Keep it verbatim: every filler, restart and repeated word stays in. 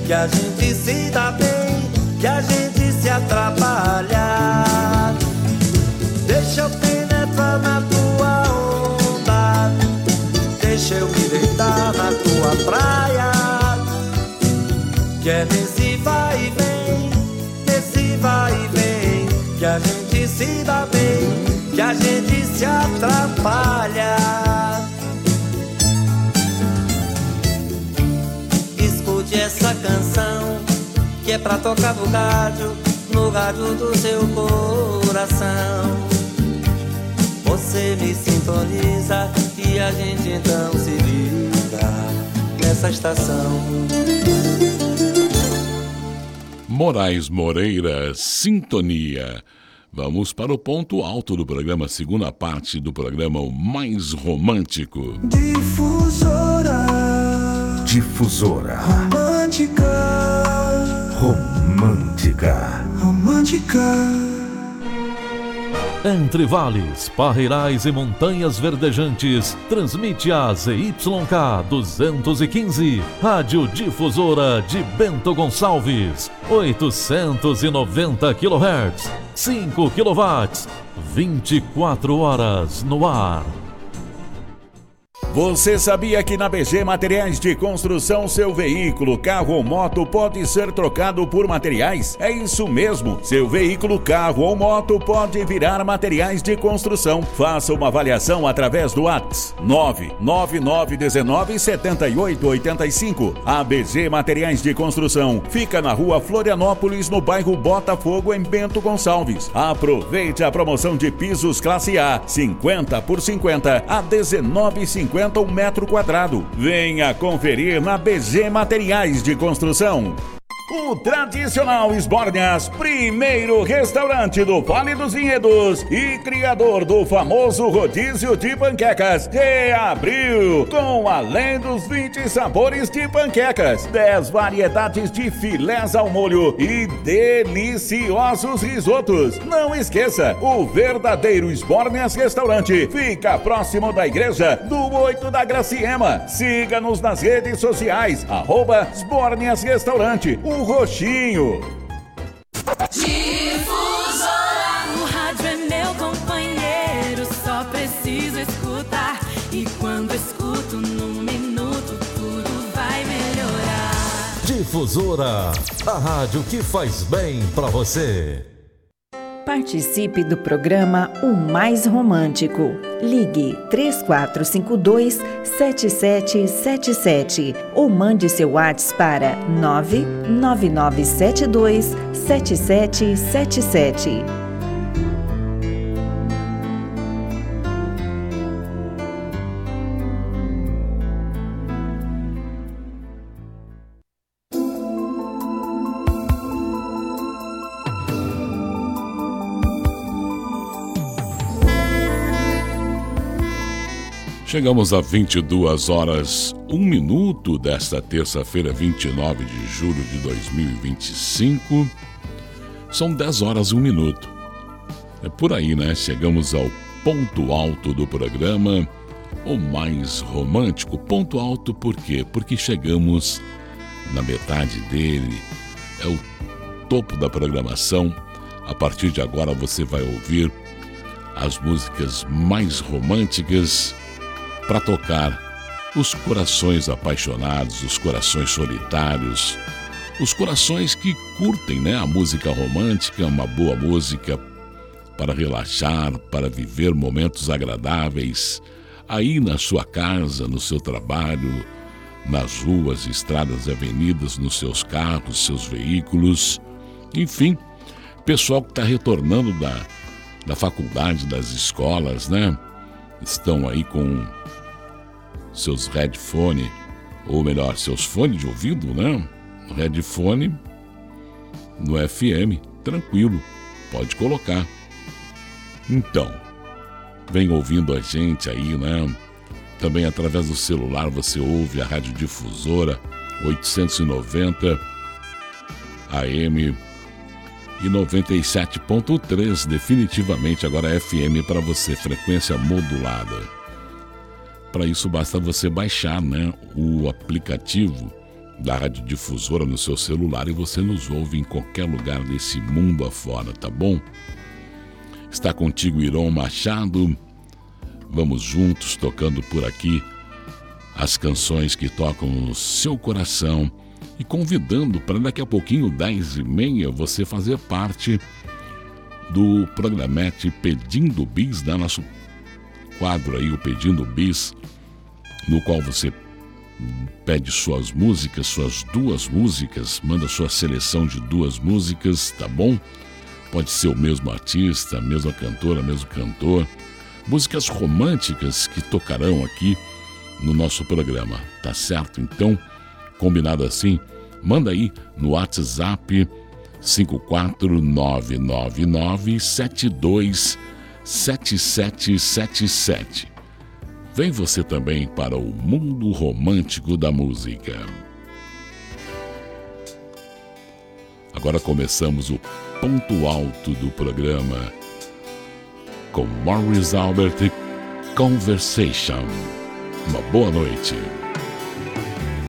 que a gente se dá bem, que a gente se atrapalha. Deixa eu penetrar na tua onda, deixa eu me deitar na tua praia, que é nesse vai e vem, nesse vai e vem, que a gente se dá bem, que a gente se atrapalha. Escute essa canção, que é pra tocar no rádio, no rádio do seu coração. Você me sintoniza e a gente então se liga nessa estação. Moraes Moreira, Sintonia. Vamos para o ponto alto do programa, segunda parte do programa O Mais Romântico. Difusora. Difusora. Romântica. Romântica. Romântica. Entre vales, parreirais e montanhas verdejantes, transmite a Z Y K duzentos e quinze, Rádio Difusora de Bento Gonçalves, oitocentos e noventa quilohertz, cinco quilowatts, vinte e quatro horas no ar. Você sabia que na B G Materiais de Construção seu veículo, carro ou moto pode ser trocado por materiais? É isso mesmo, seu veículo, carro ou moto pode virar materiais de construção. Faça uma avaliação através do WhatsApp nove nove nove um nove sete oito oito cinco. A B G Materiais de Construção fica na rua Florianópolis, no bairro Botafogo, em Bento Gonçalves. Aproveite a promoção de pisos classe A, cinquenta por cinquenta a dezenove e cinquenta um metro quadrado. Venha conferir na B G Materiais de Construção. O tradicional Esbórnias, primeiro restaurante do Vale dos Vinhedos e criador do famoso rodízio de panquecas, reabriu com além dos vinte sabores de panquecas, dez variedades de filés ao molho e deliciosos risotos. Não esqueça, o verdadeiro Esbórnias Restaurante fica próximo da Igreja do oito da Graciema. Siga-nos nas redes sociais, arroba Esbórnias Restaurante. O roxinho. Difusora, o rádio é meu companheiro, só preciso escutar. E quando escuto num minuto, tudo vai melhorar. Difusora, a rádio que faz bem pra você. Participe do programa O Mais Romântico. Ligue três quatro cinco dois, sete sete sete sete ou mande seu WhatsApp para nove nove nove sete dois, sete sete sete sete. Chegamos a vinte e duas horas, um minuto desta terça-feira, vinte e nove de julho de dois mil e vinte e cinco. São dez horas e um minuto. É por aí, né? Chegamos ao ponto alto do programa, o mais romântico. Ponto alto por quê? Porque chegamos na metade dele. É o topo da programação. A partir de agora você vai ouvir as músicas mais românticas para tocar os corações apaixonados, os corações solitários, os corações que curtem, né, a música romântica, uma boa música para relaxar, para viver momentos agradáveis, aí na sua casa, no seu trabalho, nas ruas, estradas e avenidas, nos seus carros, seus veículos, enfim, pessoal que está retornando da, da faculdade, das escolas, né, estão aí com seus headphones, ou melhor, seus fones de ouvido, né? Headphone no F M, tranquilo, pode colocar. Então, vem ouvindo a gente aí, né? Também através do celular você ouve a Rádio Difusora oitocentos e noventa A M e noventa e sete ponto três, definitivamente agora F M para você, frequência modulada. Para isso basta você baixar, né, o aplicativo da Rádio Difusora no seu celular e você nos ouve em qualquer lugar desse mundo afora, tá bom? Está contigo Iron Machado. Vamos juntos tocando por aqui as canções que tocam no seu coração e convidando para daqui a pouquinho, dez e meia, você fazer parte do programete Pedindo Bis, da nosso quadro aí, o Pedindo Bis, no qual você pede suas músicas, suas duas músicas, manda sua seleção de duas músicas, tá bom? Pode ser o mesmo artista, a mesma cantora, mesmo cantor, músicas românticas que tocarão aqui no nosso programa, tá certo? Então, combinado assim, manda aí no WhatsApp cinco quatro nove nove nove sete dois sete sete sete sete. Vem você também para o mundo romântico da música. Agora começamos o ponto alto do programa com Morris Albert e Conversation. Uma boa noite.